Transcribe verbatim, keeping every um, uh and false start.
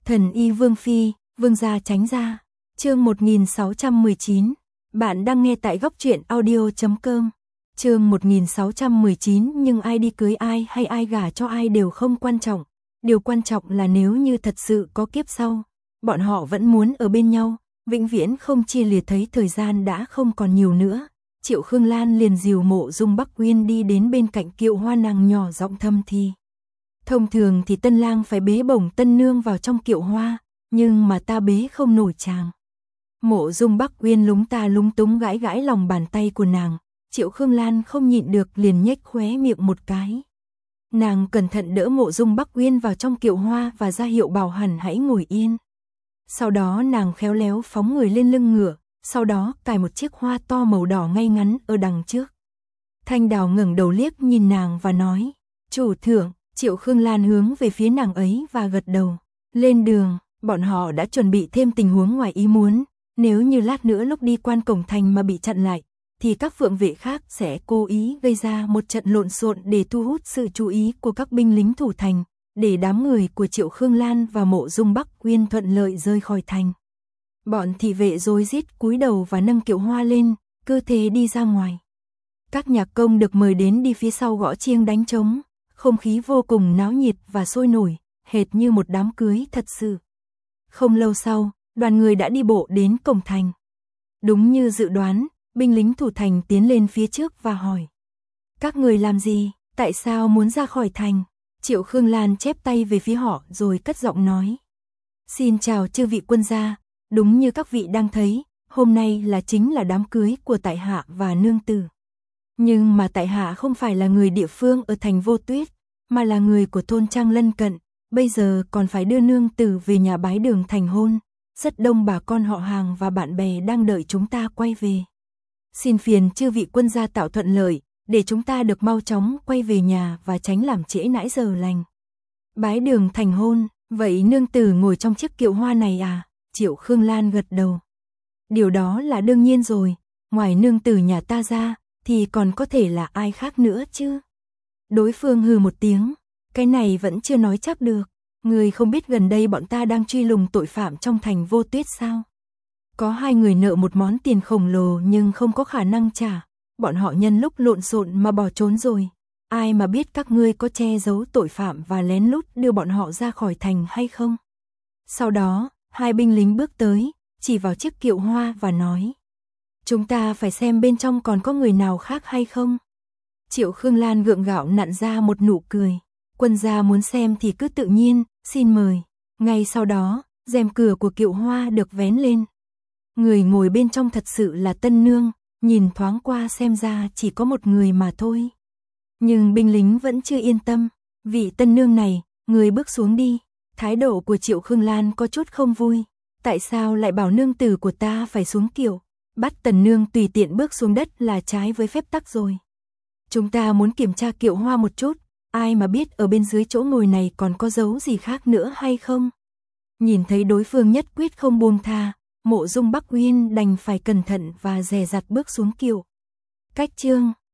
Thần y Vương Phi, Vương gia tránh ra. Chương một nghìn sáu trăm mười chín. Bạn đang nghe tại góc truyện audio chấm com. Chương một nghìn sáu trăm mười chín, nhưng ai đi cưới ai hay ai gả cho ai đều không quan trọng. Điều quan trọng là nếu như thật sự có kiếp sau, bọn họ vẫn muốn ở bên nhau, vĩnh viễn không chia lìa. Thấy thời gian đã không còn nhiều nữa, Triệu Khương Lan liền dìu Mộ Dung Bắc Uyên đi đến bên cạnh Kiệu Hoa, nàng nhỏ giọng thầm thì. Thông thường thì tân lang phải bế bổng tân nương vào trong kiệu hoa, nhưng mà ta bế không nổi chàng. Mộ Dung Bắc Uyên lúng ta lúng túng gãi gãi lòng bàn tay của nàng, Triệu Khương Lan không nhịn được liền nhếch khóe miệng một cái. Nàng cẩn thận đỡ Mộ Dung Bắc Uyên vào trong kiệu hoa và ra hiệu bảo hắn hãy ngồi yên. Sau đó nàng khéo léo phóng người lên lưng ngựa, sau đó cài một chiếc hoa to màu đỏ ngay ngắn ở đằng trước. Thanh Đào ngẩng đầu liếc nhìn nàng và nói, chủ thượng. Triệu Khương Lan hướng về phía nàng ấy và gật đầu. Lên đường, bọn họ đã chuẩn bị thêm tình huống ngoài ý muốn. Nếu như lát nữa lúc đi quan cổng thành mà bị chặn lại, thì các phượng vệ khác sẽ cố ý gây ra một trận lộn xộn để thu hút sự chú ý của các binh lính thủ thành, để đám người của Triệu Khương Lan và Mộ Dung Bắc Uyên thuận lợi rời khỏi thành. Bọn thị vệ rối rít cúi đầu và nâng kiệu hoa lên, cơ thế đi ra ngoài. Các nhạc công được mời đến đi phía sau gõ chiêng đánh trống. Không khí vô cùng náo nhiệt và sôi nổi, hệt như một đám cưới thật sự. Không lâu sau, đoàn người đã đi bộ đến cổng thành. Đúng như dự đoán, binh lính thủ thành tiến lên phía trước và hỏi. Các người làm gì, tại sao muốn ra khỏi thành? Triệu Khương Lan chép tay về phía họ rồi cất giọng nói. Xin chào chư vị quân gia, đúng như các vị đang thấy, hôm nay là chính là đám cưới của tại hạ và nương tử. Nhưng mà tại hạ không phải là người địa phương ở thành Vô Tuyết, mà là người của thôn trang lân cận, bây giờ còn phải đưa nương tử về nhà bái đường thành hôn. Rất đông bà con họ hàng và bạn bè đang đợi chúng ta quay về. Xin phiền chư vị quân gia tạo thuận lợi, để chúng ta được mau chóng quay về nhà và tránh làm trễ nãi giờ lành. Bái đường thành hôn, vậy nương tử ngồi trong chiếc kiệu hoa này à? Triệu Khương Lan gật đầu. Điều đó là đương nhiên rồi, ngoài nương tử nhà ta ra, thì còn có thể là ai khác nữa chứ? Đối phương hừ một tiếng, cái này vẫn chưa nói chắc được, người không biết gần đây bọn ta đang truy lùng tội phạm trong thành Vô Tuyết sao? Có hai người nợ một món tiền khổng lồ nhưng không có khả năng trả, bọn họ nhân lúc lộn xộn mà bỏ trốn rồi. Ai mà biết các ngươi có che giấu tội phạm và lén lút đưa bọn họ ra khỏi thành hay không? Sau đó, hai binh lính bước tới, chỉ vào chiếc kiệu hoa và nói. Chúng ta phải xem bên trong còn có người nào khác hay không? Triệu Khương Lan gượng gạo nặn ra một nụ cười. Quân gia muốn xem thì cứ tự nhiên, xin mời. Ngay sau đó, rèm cửa của kiệu hoa được vén lên. Người ngồi bên trong thật sự là tân nương, nhìn thoáng qua xem ra chỉ có một người mà thôi. Nhưng binh lính vẫn chưa yên tâm. Vị tân nương này, người bước xuống đi. Thái độ của Triệu Khương Lan có chút không vui. Tại sao lại bảo nương tử của ta phải xuống kiệu? Bắt tần nương tùy tiện bước xuống đất là trái với phép tắc rồi. Chúng ta muốn kiểm tra kiệu hoa một chút, ai mà biết ở bên dưới chỗ ngồi này còn có dấu gì khác nữa hay không? Nhìn thấy đối phương nhất quyết không buông tha, Mộ Dung Bắc Uyên đành phải cẩn thận và dè dặt bước xuống kiệu. Cách chương